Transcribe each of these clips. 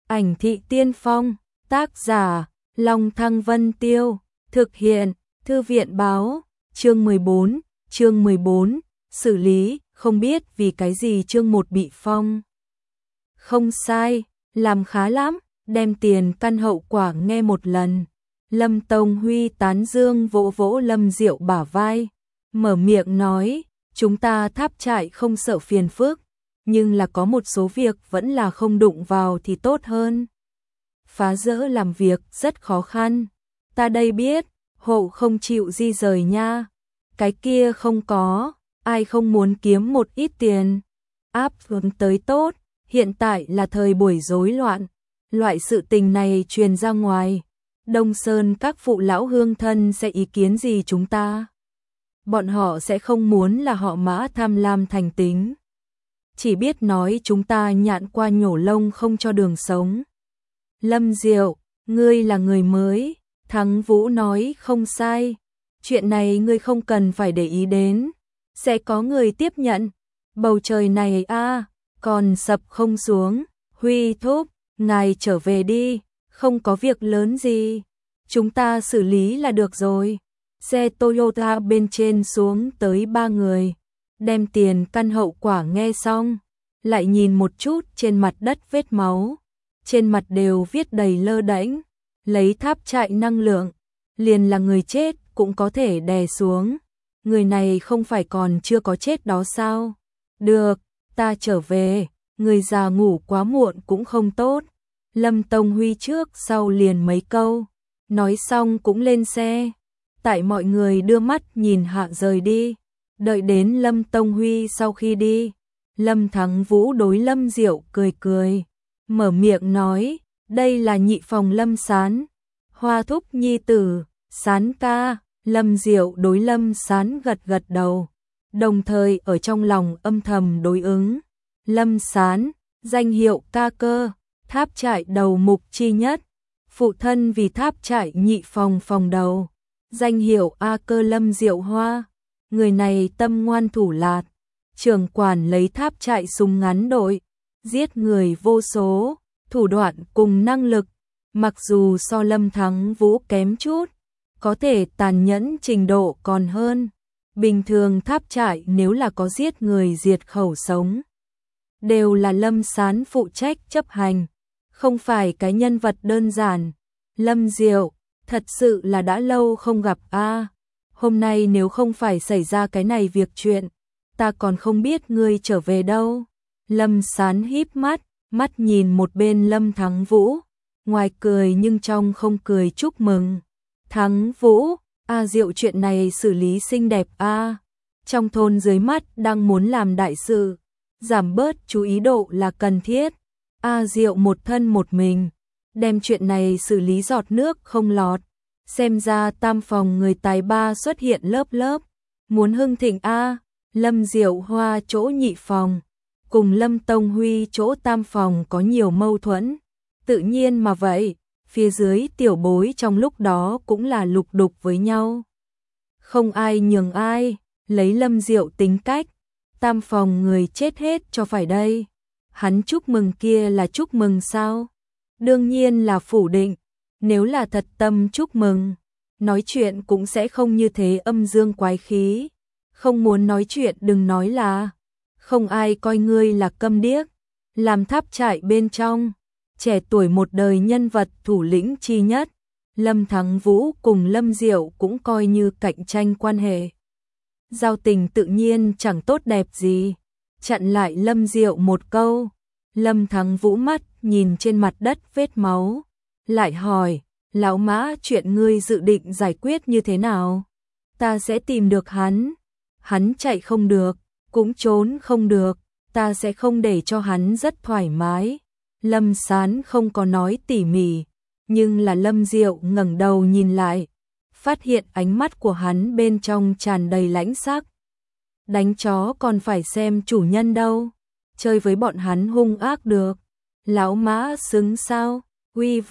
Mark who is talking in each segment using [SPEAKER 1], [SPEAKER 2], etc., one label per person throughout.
[SPEAKER 1] Ảnh thị tiên phong, tác giả, Long Thăng Vân Tiêu, thực hiện, Thư viện báo, chương 14, xử lý, không biết vì cái gì chương 1 bị phong. Không sai, làm khá lắm, đem tiền căn hậu quả nghe một lần. Lâm Tông Huy tán dương vỗ vỗ Lâm Diệu bả vai, mở miệng nói, chúng ta Tháp Trại không sợ phiền phức, nhưng là có một số việc vẫn là không đụng vào thì tốt hơn. Phá rỡ làm việc rất khó khăn, ta đây biết, hộ không chịu di rời nha, cái kia không có, ai không muốn kiếm một ít tiền, áp hướng tới tốt, hiện tại là thời buổi rối loạn, loại sự tình này truyền ra ngoài, Đông Sơn các phụ lão hương thân sẽ ý kiến gì chúng ta? Bọn họ sẽ không muốn là họ Mã tham lam thành tính, chỉ biết nói chúng ta nhạn qua nhổ lông không cho đường sống. Lâm Diệu, ngươi là người mới, Thắng Vũ nói không sai, chuyện này ngươi không cần phải để ý đến, sẽ có người tiếp nhận. Bầu trời này còn sập không xuống, Huy thúc, ngài trở về đi, không có việc lớn gì, chúng ta xử lý là được rồi. Xe Toyota bên trên xuống tới 3 người, đem tiền căn hậu quả nghe xong, lại nhìn một chút trên mặt đất vết máu, trên mặt đều viết đầy lơ đễnh, lấy Tháp Trại năng lượng, liền là người chết cũng có thể đè xuống, người này không phải còn chưa có chết đó sao? Được, ta trở về, người già ngủ quá muộn cũng không tốt. Lâm Tông Huy trước sau liền mấy câu, nói xong cũng lên xe, tại mọi người đưa mắt nhìn hạ rời đi, đợi đến Lâm Tông Huy sau khi đi, Lâm Thắng Vũ đối Lâm Diệu cười cười, mở miệng nói, đây là nhị phòng Lâm Sán, Hoa thúc nhi tử, Sán ca. Lâm Diệu đối Lâm Sán gật gật đầu, đồng thời ở trong lòng âm thầm đối ứng. Lâm Sán, danh hiệu ca cơ, Tháp Trại đầu mục chi nhất, phụ thân vì Tháp Trại nhị phòng phòng đầu, danh hiệu A cơ Lâm Diệu Hoa, người này tâm ngoan thủ lạt, trưởng quản lấy Tháp Trại súng ngắn đội, giết người vô số, thủ đoạn cùng năng lực, mặc dù so Lâm Thắng Vũ kém chút, có thể tàn nhẫn trình độ còn hơn. Bình thường Tháp Trại nếu là có giết người diệt khẩu sống, đều là Lâm Sán phụ trách chấp hành, không phải cái nhân vật đơn giản. Lâm Diệu, thật sự là đã lâu không gặp hôm nay nếu không phải xảy ra cái này việc chuyện, ta còn không biết ngươi trở về đâu. Lâm Sán híp mắt, mắt nhìn một bên Lâm Thắng Vũ, ngoài cười nhưng trong không cười chúc mừng. Thắng Vũ, Diệu chuyện này xử lý xinh đẹp trong thôn dưới mắt đang muốn làm đại sự, giảm bớt chú ý độ là cần thiết. Diệu một thân một mình, đem chuyện này xử lý giọt nước không lọt, xem ra tam phòng người tài ba xuất hiện lớp lớp, muốn hưng thịnh Lâm Diệu Hoa chỗ nhị phòng, cùng Lâm Tông Huy chỗ tam phòng có nhiều mâu thuẫn, tự nhiên mà vậy. Phía dưới tiểu bối trong lúc đó cũng là lục đục với nhau. Không ai nhường ai, lấy Lâm Diệu tính cách, tam phòng người chết hết cho phải đây. Hắn chúc mừng kia là chúc mừng sao? Đương nhiên là phủ định, nếu là thật tâm chúc mừng, nói chuyện cũng sẽ không như thế âm dương quái khí. Không muốn nói chuyện đừng nói là, không ai coi ngươi là câm điếc, làm Tháp Trại bên trong. Trẻ tuổi một đời nhân vật thủ lĩnh chi nhất, Lâm Thắng Vũ cùng Lâm Diệu cũng coi như cạnh tranh quan hệ. Giao tình tự nhiên chẳng tốt đẹp gì, chặn lại Lâm Diệu một câu. Lâm Thắng Vũ mắt nhìn trên mặt đất vết máu, lại hỏi, lão Mã chuyện ngươi dự định giải quyết như thế nào? Ta sẽ tìm được hắn chạy không được, cũng trốn không được, ta sẽ không để cho hắn rất thoải mái. Lâm Sán không có nói tỉ mỉ, nhưng là Lâm Diệu ngẩng đầu nhìn lại, phát hiện ánh mắt của hắn bên trong tràn đầy lãnh sắc. Đánh chó còn phải xem chủ nhân đâu, chơi với bọn hắn hung ác được. Lão Mã xứng sao? Uy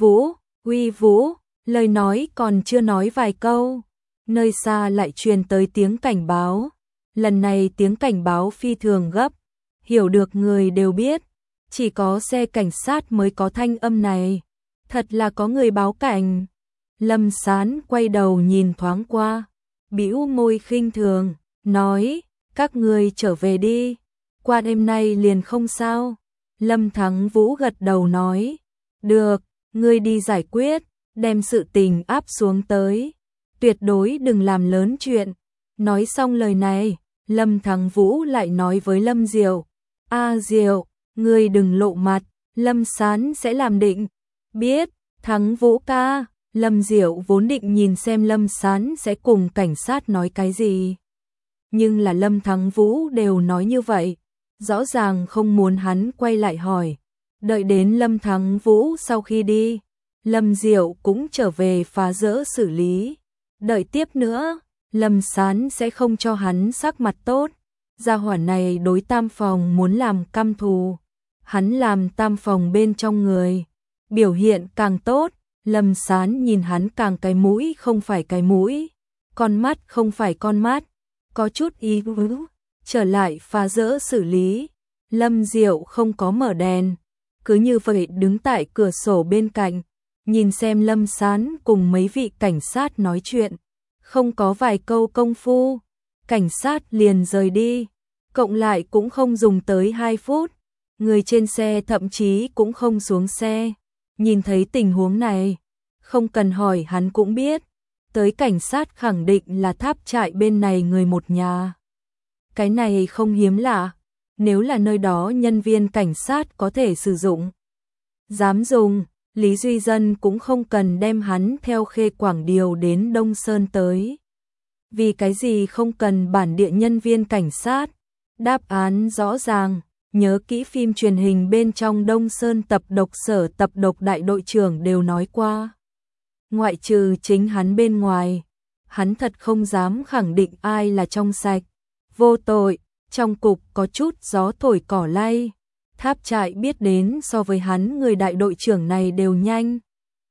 [SPEAKER 1] Vũ, lời nói còn chưa nói vài câu, nơi xa lại truyền tới tiếng cảnh báo. Lần này tiếng cảnh báo phi thường gấp, hiểu được người đều biết. chỉ có xe cảnh sát mới có thanh âm này. Thật là có người báo cảnh. Lâm Sán quay đầu nhìn thoáng qua, bĩu môi khinh thường, nói, các ngươi trở về đi, qua đêm nay liền không sao. Lâm Thắng Vũ gật đầu nói, được, ngươi đi giải quyết, đem sự tình áp xuống tới, tuyệt đối đừng làm lớn chuyện. Nói xong lời này, Lâm Thắng Vũ lại nói với Lâm Diệu, Diệu, ngươi đừng lộ mặt, Lâm Sán sẽ làm định. Biết, Thắng Vũ ca. Lâm Diệu vốn định nhìn xem Lâm Sán sẽ cùng cảnh sát nói cái gì. Nhưng là Lâm Thắng Vũ đều nói như vậy, rõ ràng không muốn hắn quay lại hỏi. Đợi đến Lâm Thắng Vũ sau khi đi, Lâm Diệu cũng trở về phá rỡ xử lý. Đợi tiếp nữa, Lâm Sán sẽ không cho hắn sắc mặt tốt. Gia hỏa này đối Tam Phòng muốn làm căm thù. Hắn làm Tam Phòng bên trong người, biểu hiện càng tốt. Lâm Sán nhìn hắn càng cái mũi không phải cái mũi, con mắt không phải con mắt, có chút ý ứ. Trở lại phá rỡ xử lý, Lâm Diệu không có mở đèn, cứ như vậy đứng tại cửa sổ bên cạnh, nhìn xem Lâm Sán cùng mấy vị cảnh sát nói chuyện, không có vài câu công phu, cảnh sát liền rời đi, cộng lại cũng không dùng tới 2 phút, người trên xe thậm chí cũng không xuống xe. Nhìn thấy tình huống này, không cần hỏi hắn cũng biết, tới cảnh sát khẳng định là Tháp trại bên này người một nhà. Cái này không hiếm lạ, nếu là nơi đó nhân viên cảnh sát có thể sử dụng. Dám dùng, Lý Duy Dân cũng không cần đem hắn theo Khê Quảng điều đến Đông Sơn tới. Vì cái gì không cần bản địa nhân viên cảnh sát? Đáp án rõ ràng. Nhớ kỹ phim truyền hình bên trong Đông Sơn tập độc sở tập độc đại đội trưởng đều nói qua. Ngoại trừ chính hắn bên ngoài, hắn thật không dám khẳng định ai là trong sạch, vô tội, trong cục có chút gió thổi cỏ lay. Tháp trại biết đến so với hắn người đại đội trưởng này đều nhanh.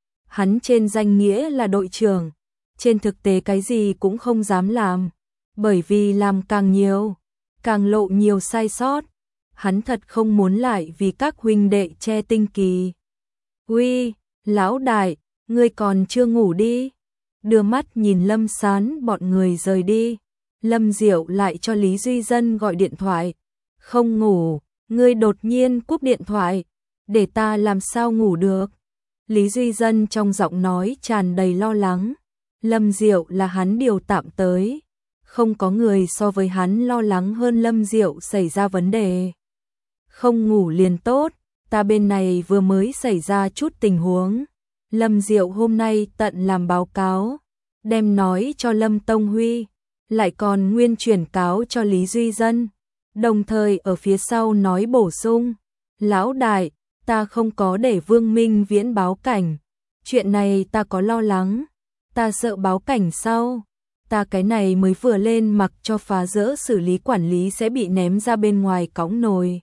[SPEAKER 1] Hắn trên danh nghĩa là đội trưởng, trên thực tế cái gì cũng không dám làm, bởi vì làm càng nhiều, càng lộ nhiều sai sót. Hắn thật không muốn lại vì các huynh đệ che tinh kỳ. Uy, lão đại, ngươi còn chưa ngủ đi. Đưa mắt nhìn Lâm Sán bọn người rời đi. Lâm Diệu lại cho Lý Duy Dân gọi điện thoại. Không ngủ, ngươi đột nhiên cúp điện thoại. Để ta làm sao ngủ được. Lý Duy Dân trong giọng nói tràn đầy lo lắng. Lâm Diệu là hắn điều tạm tới. Không có người so với hắn lo lắng hơn Lâm Diệu xảy ra vấn đề. Không ngủ liền tốt, ta bên này vừa mới xảy ra chút tình huống. Lâm Diệu hôm nay tận làm báo cáo, đem nói cho Lâm Tông Huy, lại còn nguyên chuyển cáo cho Lý Duy Dân, đồng thời ở phía sau nói bổ sung, lão đại, ta không có để Vương Minh Viễn báo cảnh, chuyện này ta có lo lắng, ta sợ báo cảnh sau, ta cái này mới vừa lên mặc cho phá rỡ xử lý quản lý sẽ bị ném ra bên ngoài cõng nồi.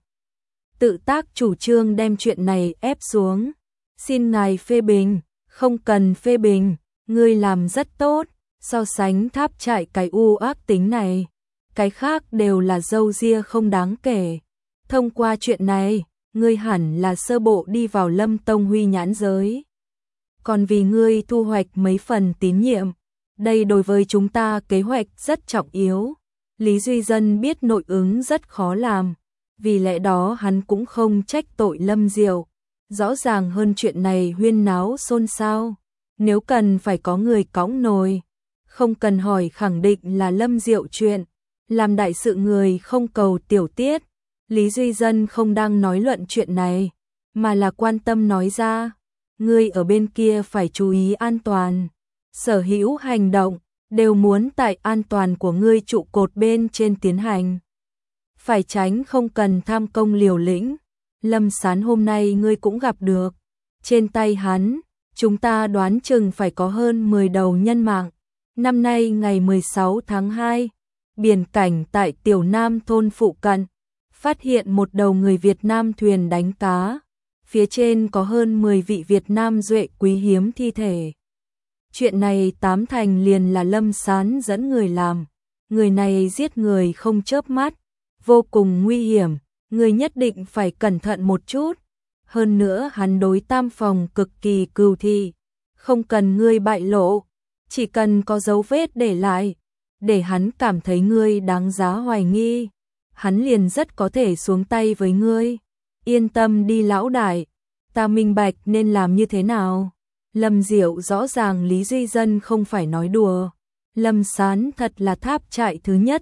[SPEAKER 1] Tự tác chủ trương đem chuyện này ép xuống. Xin ngài phê bình, không cần phê bình, ngươi làm rất tốt, so sánh Tháp trại cái u ác tính này, cái khác đều là dâu ria không đáng kể. Thông qua chuyện này, ngươi hẳn là sơ bộ đi vào Lâm Tông Huy nhãn giới. Còn vì ngươi thu hoạch mấy phần tín nhiệm, đây đối với chúng ta kế hoạch rất trọng yếu. Lý Duy Dân biết nội ứng rất khó làm. Vì lẽ đó hắn cũng không trách tội Lâm Diệu, rõ ràng hơn chuyện này huyên náo xôn xao, nếu cần phải có người cõng nồi, không cần hỏi khẳng định là Lâm Diệu chuyện, làm đại sự người không cầu tiểu tiết, Lý Duy Dân không đang nói luận chuyện này, mà là quan tâm nói ra, ngươi ở bên kia phải chú ý an toàn, sở hữu hành động, đều muốn tại an toàn của ngươi trụ cột bên trên tiến hành. Phải tránh không cần tham công liều lĩnh. Lâm Sán hôm nay ngươi cũng gặp được. Trên tay hắn, chúng ta đoán chừng phải có hơn 10 đầu nhân mạng. Năm nay ngày 16 tháng 2, biển cảnh tại Tiểu Nam thôn phụ cận, phát hiện một đầu người Việt Nam thuyền đánh cá. Phía trên có hơn 10 vị Việt Nam duệ quý hiếm thi thể. Chuyện này tám thành liền là Lâm Sán dẫn người làm. Người này giết người không chớp mắt. Vô cùng nguy hiểm, ngươi nhất định phải cẩn thận một chút. Hơn nữa hắn đối Tam Phòng cực kỳ cừu thị, không cần ngươi bại lộ, chỉ cần có dấu vết để lại, để hắn cảm thấy ngươi đáng giá hoài nghi, hắn liền rất có thể xuống tay với ngươi. Yên tâm đi lão đại, ta minh bạch nên làm như thế nào. Lâm Diệu rõ ràng Lý Duy Dân không phải nói đùa. Lâm Sán thật là tháp trại thứ nhất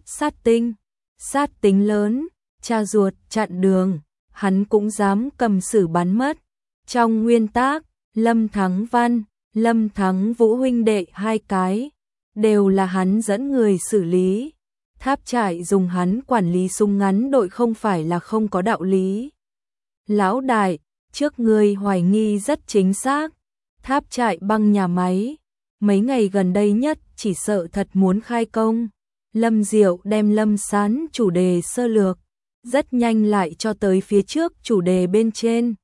[SPEAKER 1] sát tính lớn, cha ruột chặn đường, hắn cũng dám cầm xử bắn mất. Trong nguyên tác, Lâm Thắng Văn, Lâm Thắng Vũ huynh đệ hai cái, đều là hắn dẫn người xử lý. Tháp trại dùng hắn quản lý súng ngắn đội không phải là không có đạo lý. Lão đại, trước ngươi hoài nghi rất chính xác. Tháp trại băng nhà máy, mấy ngày gần đây nhất chỉ sợ thật muốn khai công. Lâm Diệu đem Lâm Sán chủ đề sơ lược, rất nhanh lại cho tới phía trước chủ đề bên trên.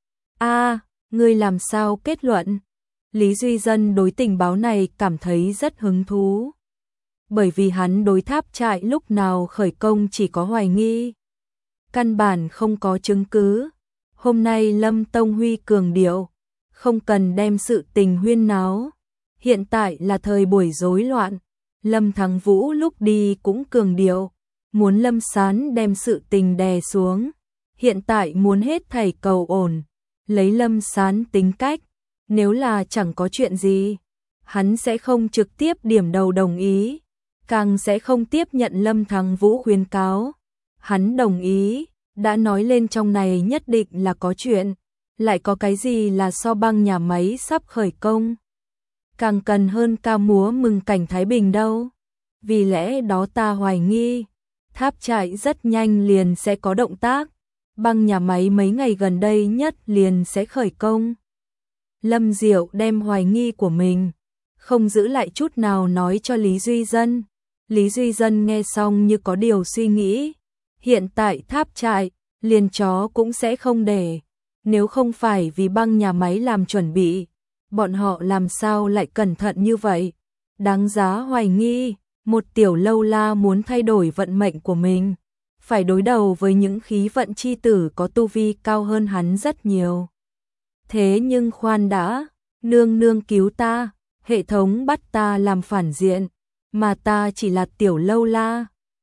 [SPEAKER 1] Ngươi làm sao kết luận? Lý Duy Dân đối tình báo này cảm thấy rất hứng thú. Bởi vì hắn đối tháp trại lúc nào khởi công chỉ có hoài nghi, căn bản không có chứng cứ. Hôm nay Lâm Tông Huy cường điệu, không cần đem sự tình huyên náo. Hiện tại là thời buổi rối loạn. Lâm Thắng Vũ lúc đi cũng cường điệu, muốn Lâm Sán đem sự tình đè xuống. Hiện tại muốn hết thảy cầu ổn. Lấy Lâm Sán tính cách, nếu là chẳng có chuyện gì, hắn sẽ không trực tiếp điểm đầu đồng ý, càng sẽ không tiếp nhận Lâm Thắng Vũ khuyến cáo. Hắn đồng ý, đã nói lên trong này nhất định là có chuyện, lại có cái gì là so băng nhà máy sắp khởi công. Càng cần hơn ca múa mừng cảnh Thái Bình đâu. Vì lẽ đó ta hoài nghi, tháp trại rất nhanh liền sẽ có động tác, băng nhà máy mấy ngày gần đây nhất liền sẽ khởi công. Lâm Diệu đem hoài nghi của mình, không giữ lại chút nào nói cho Lý Duy Dân. Lý Duy Dân nghe xong như có điều suy nghĩ. Hiện tại tháp trại, liền chó cũng sẽ không để. Nếu không phải vì băng nhà máy làm chuẩn bị, bọn họ làm sao lại cẩn thận như vậy? Đáng giá hoài nghi, một tiểu lâu la muốn thay đổi vận mệnh của mình, phải đối đầu với những khí vận chi tử có tu vi cao hơn hắn rất nhiều. Thế nhưng khoan đã, nương nương cứu ta, hệ thống bắt ta làm phản diện, mà ta chỉ là tiểu lâu la.